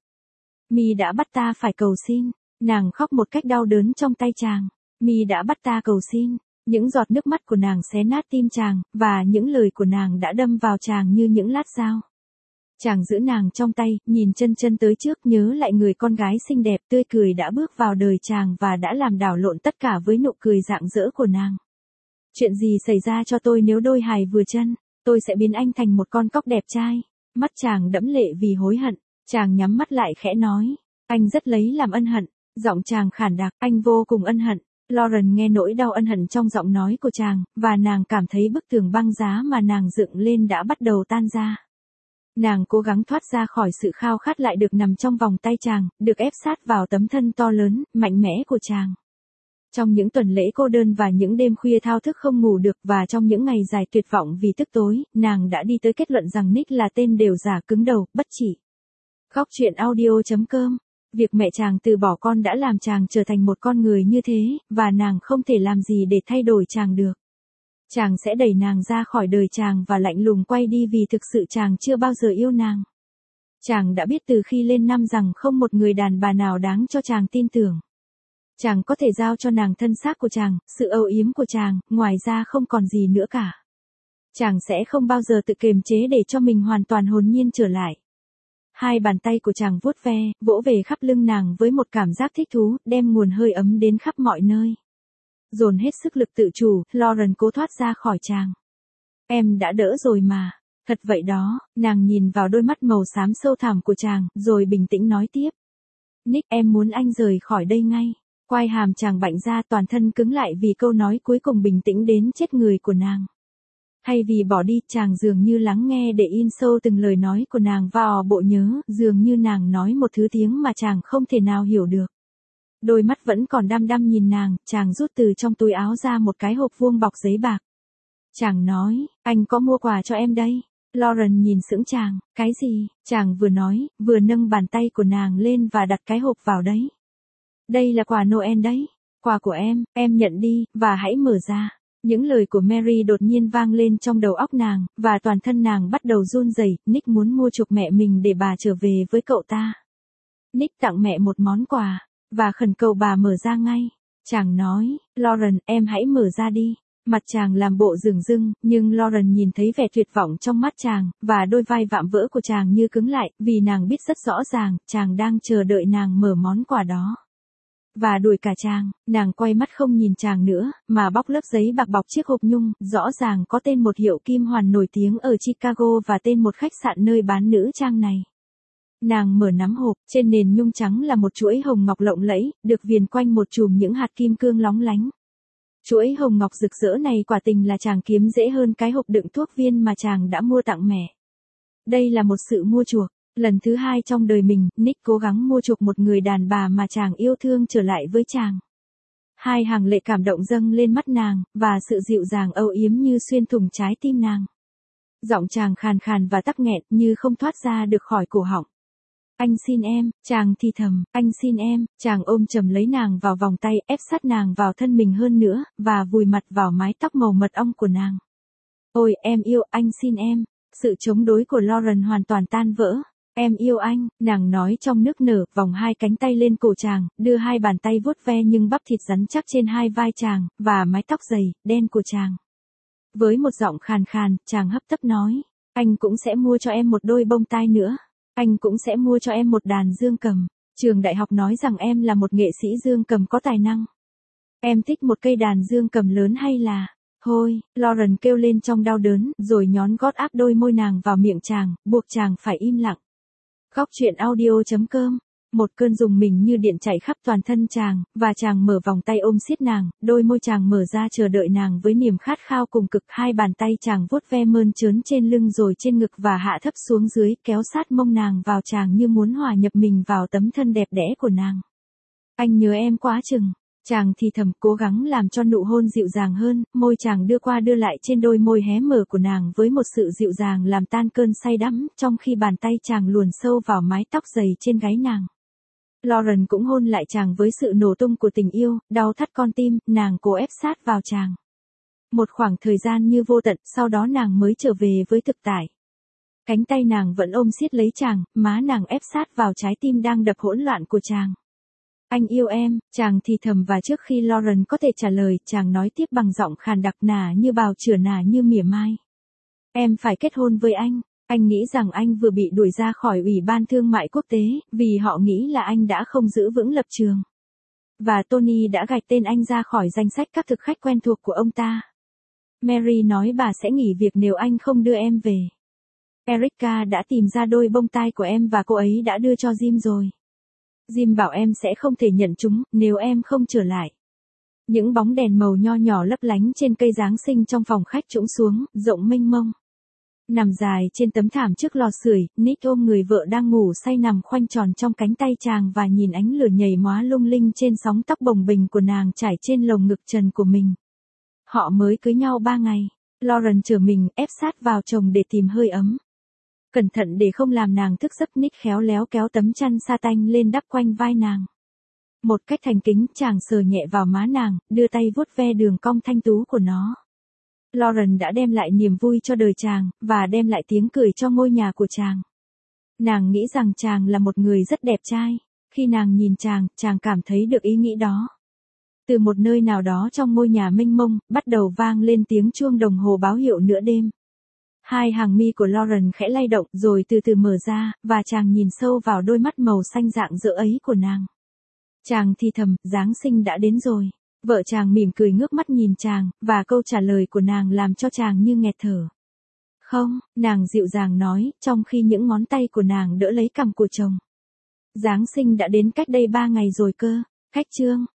Mi đã bắt ta phải cầu xin. Nàng khóc một cách đau đớn trong tay chàng. Mi đã bắt ta cầu xin. Những giọt nước mắt của nàng xé nát tim chàng, và những lời của nàng đã đâm vào chàng như những lát dao. Chàng giữ nàng trong tay, nhìn chân tới trước, nhớ lại người con gái xinh đẹp tươi cười đã bước vào đời chàng và đã làm đảo lộn tất cả với nụ cười rạng rỡ của nàng. Chuyện gì xảy ra cho tôi nếu đôi hài vừa chân? Tôi sẽ biến anh thành một con cóc đẹp trai. Mắt chàng đẫm lệ vì hối hận. Chàng nhắm mắt lại khẽ nói. Anh rất lấy làm ân hận. Giọng chàng khản đặc, anh vô cùng ân hận. Lauren nghe nỗi đau ân hận trong giọng nói của chàng, và nàng cảm thấy bức tường băng giá mà nàng dựng lên đã bắt đầu tan ra. Nàng cố gắng thoát ra khỏi sự khao khát lại được nằm trong vòng tay chàng, được ép sát vào tấm thân to lớn, mạnh mẽ của chàng. Trong những tuần lễ cô đơn và những đêm khuya thao thức không ngủ được, và trong những ngày dài tuyệt vọng vì tức tối, nàng đã đi tới kết luận rằng Nick là tên đều giả, cứng đầu, bất trị. Góc truyện audio.com. Việc mẹ chàng từ bỏ con đã làm chàng trở thành một con người như thế, và nàng không thể làm gì để thay đổi chàng được. Chàng sẽ đẩy nàng ra khỏi đời chàng và lạnh lùng quay đi vì thực sự chàng chưa bao giờ yêu nàng. Chàng đã biết từ khi lên năm rằng không một người đàn bà nào đáng cho chàng tin tưởng. Chàng có thể giao cho nàng thân xác của chàng, sự âu yếm của chàng, ngoài ra không còn gì nữa cả. Chàng sẽ không bao giờ tự kiềm chế để cho mình hoàn toàn hồn nhiên trở lại. Hai bàn tay của chàng vuốt ve, vỗ về khắp lưng nàng với một cảm giác thích thú, đem nguồn hơi ấm đến khắp mọi nơi. Dồn hết sức lực tự chủ, Lauren cố thoát ra khỏi chàng. Em đã đỡ rồi mà. Thật vậy đó, nàng nhìn vào đôi mắt màu xám sâu thẳm của chàng, rồi bình tĩnh nói tiếp. Nick, em muốn anh rời khỏi đây ngay. Quai hàm chàng bạnh ra, toàn thân cứng lại vì câu nói cuối cùng bình tĩnh đến chết người của nàng. Thay vì bỏ đi, chàng dường như lắng nghe để in sâu từng lời nói của nàng vào bộ nhớ, dường như nàng nói một thứ tiếng mà chàng không thể nào hiểu được. Đôi mắt vẫn còn đăm đăm nhìn nàng, chàng rút từ trong túi áo ra một cái hộp vuông bọc giấy bạc. Chàng nói, anh có mua quà cho em đây. Lauren nhìn sững chàng, cái gì? Chàng vừa nói, vừa nâng bàn tay của nàng lên và đặt cái hộp vào đấy. Đây là quà Noel đấy. Quà của em nhận đi, và hãy mở ra. Những lời của Mary đột nhiên vang lên trong đầu óc nàng, và toàn thân nàng bắt đầu run rẩy. Nick muốn mua chuộc mẹ mình để bà trở về với cậu ta. Nick tặng mẹ một món quà, và khẩn cầu bà mở ra ngay. Chàng nói, Lauren, em hãy mở ra đi. Mặt chàng làm bộ dửng dưng, nhưng Lauren nhìn thấy vẻ tuyệt vọng trong mắt chàng, và đôi vai vạm vỡ của chàng như cứng lại, vì nàng biết rất rõ ràng, chàng đang chờ đợi nàng mở món quà đó. Và đuổi cả chàng, nàng quay mắt không nhìn chàng nữa, mà bóc lớp giấy bạc bọc chiếc hộp nhung, rõ ràng có tên một hiệu kim hoàn nổi tiếng ở Chicago và tên một khách sạn nơi bán nữ trang này. Nàng mở nắm hộp, trên nền nhung trắng là một chuỗi hồng ngọc lộng lẫy, được viền quanh một chùm những hạt kim cương lóng lánh. Chuỗi hồng ngọc rực rỡ này quả tình là chàng kiếm dễ hơn cái hộp đựng thuốc viên mà chàng đã mua tặng mẹ. Đây là một sự mua chuộc. Lần thứ hai trong đời mình, Nick cố gắng mua chuộc một người đàn bà mà chàng yêu thương trở lại với chàng. Hai hàng lệ cảm động dâng lên mắt nàng, và sự dịu dàng âu yếm như xuyên thủng trái tim nàng. Giọng chàng khàn khàn và tắc nghẹn như không thoát ra được khỏi cổ họng. Anh xin em, chàng thì thầm, anh xin em, chàng ôm chầm lấy nàng vào vòng tay, ép sát nàng vào thân mình hơn nữa, và vùi mặt vào mái tóc màu mật ong của nàng. Ôi, em yêu, anh xin em. Sự chống đối của Lauren hoàn toàn tan vỡ. Em yêu anh, nàng nói trong nức nở, vòng hai cánh tay lên cổ chàng, đưa hai bàn tay vuốt ve nhưng bắp thịt rắn chắc trên hai vai chàng, và mái tóc dày, đen của chàng. Với một giọng khàn khàn, chàng hấp tấp nói, anh cũng sẽ mua cho em một đôi bông tai nữa. Anh cũng sẽ mua cho em một đàn dương cầm. Trường đại học nói rằng em là một nghệ sĩ dương cầm có tài năng. Em thích một cây đàn dương cầm lớn hay là... Thôi, Lauren kêu lên trong đau đớn, rồi nhón gót áp đôi môi nàng vào miệng chàng, buộc chàng phải im lặng. Góc truyện audio.com. Một cơn rùng mình như điện chạy khắp toàn thân chàng, và chàng mở vòng tay ôm siết nàng, đôi môi chàng mở ra chờ đợi nàng với niềm khát khao cùng cực. Hai bàn tay chàng vuốt ve mơn trớn trên lưng rồi trên ngực và hạ thấp xuống dưới, kéo sát mông nàng vào chàng như muốn hòa nhập mình vào tấm thân đẹp đẽ của nàng. Anh nhớ em quá chừng. Chàng thì thầm, cố gắng làm cho nụ hôn dịu dàng hơn, môi chàng đưa qua đưa lại trên đôi môi hé mở của nàng với một sự dịu dàng làm tan cơn say đắm, trong khi bàn tay chàng luồn sâu vào mái tóc dày trên gáy nàng. Lauren cũng hôn lại chàng với sự nổ tung của tình yêu, đau thắt con tim, nàng cố ép sát vào chàng. Một khoảng thời gian như vô tận, sau đó nàng mới trở về với thực tại. Cánh tay nàng vẫn ôm siết lấy chàng, má nàng ép sát vào trái tim đang đập hỗn loạn của chàng. Anh yêu em, chàng thì thầm, và trước khi Lauren có thể trả lời, chàng nói tiếp bằng giọng khàn đặc, nà như bào chửa, nà như mỉa mai. Em phải kết hôn với anh. Anh nghĩ rằng anh vừa bị đuổi ra khỏi Ủy ban Thương mại Quốc tế, vì họ nghĩ là anh đã không giữ vững lập trường. Và Tony đã gạch tên anh ra khỏi danh sách các thực khách quen thuộc của ông ta. Mary nói bà sẽ nghỉ việc nếu anh không đưa em về. Erica đã tìm ra đôi bông tai của em và cô ấy đã đưa cho Jim rồi. Jim bảo em sẽ không thể nhận chúng, nếu em không trở lại. Những bóng đèn màu nho nhỏ lấp lánh trên cây Giáng sinh trong phòng khách trũng xuống, rộng mênh mông. Nằm dài trên tấm thảm trước lò sưởi, Nick ôm người vợ đang ngủ say nằm khoanh tròn trong cánh tay chàng và nhìn ánh lửa nhảy móa lung linh trên sóng tóc bồng bềnh của nàng trải trên lồng ngực trần của mình. Họ mới cưới nhau 3 ngày. Lauren trở mình ép sát vào chồng để tìm hơi ấm. Cẩn thận để không làm nàng thức giấc, Nick khéo léo kéo tấm chăn sa tanh lên đắp quanh vai nàng. Một cách thành kính, chàng sờ nhẹ vào má nàng, đưa tay vuốt ve đường cong thanh tú của nó. Lauren đã đem lại niềm vui cho đời chàng, và đem lại tiếng cười cho ngôi nhà của chàng. Nàng nghĩ rằng chàng là một người rất đẹp trai. Khi nàng nhìn chàng, chàng cảm thấy được ý nghĩ đó. Từ một nơi nào đó trong ngôi nhà mênh mông, bắt đầu vang lên tiếng chuông đồng hồ báo hiệu nửa đêm. Hai hàng mi của Lauren khẽ lay động rồi từ từ mở ra, và chàng nhìn sâu vào đôi mắt màu xanh rạng rỡ ấy của nàng. Chàng thì thầm, Giáng sinh đã đến rồi. Vợ chàng mỉm cười ngước mắt nhìn chàng, và câu trả lời của nàng làm cho chàng như nghẹt thở. Không, nàng dịu dàng nói, trong khi những ngón tay của nàng đỡ lấy cằm của chồng. Giáng sinh đã đến cách đây 3 ngày rồi cơ. Khách chương.